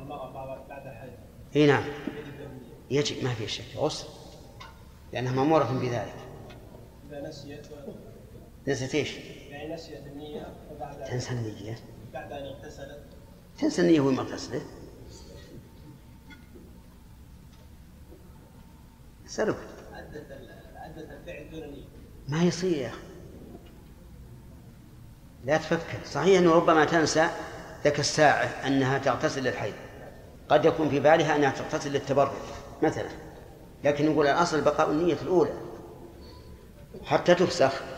المرأة بعد حيض. اي نعم يجب، ما في شك، غسل لأنها مأمورة بذلك. إذا نسيت نسيت ايش؟ يعني نسيت النية وبعد تنسى النية بعد أن اغتسلت. تنسى النية وما اغتسلت؟ سلوك عدت الفعل دون نية. ما يصير يا أخي، لا تفكر. صحيح أنه ربما تنسى ذاك الساعة أنها تغتسل للحيض، قد يكون في بالها أنها تغتسل للتبرد مثلا، لكن نقول الأصل بقاء النية الأولى حتى تفسخ.